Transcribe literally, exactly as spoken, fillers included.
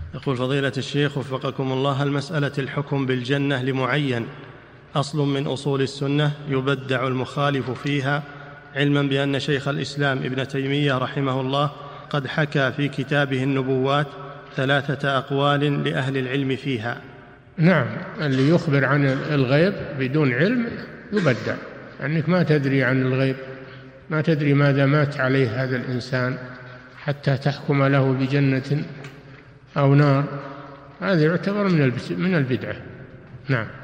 يقول فضيلة الشيخ وفقكم الله، المسألة الحكم بالجنة لمعين أصل من أصول السنة يبدع المخالف فيها، علما بأن شيخ الإسلام ابن تيمية رحمه الله قد حكى في كتابه النبوات ثلاثة أقوال لأهل العلم فيها. نعم، اللي يخبر عن الغيب بدون علم يبدع، أنك ما تدري عن الغيب، ما تدري ماذا مات عليه هذا الإنسان حتى تحكم له بجنة أو نار، هذا يعتبر من البدعة. نعم.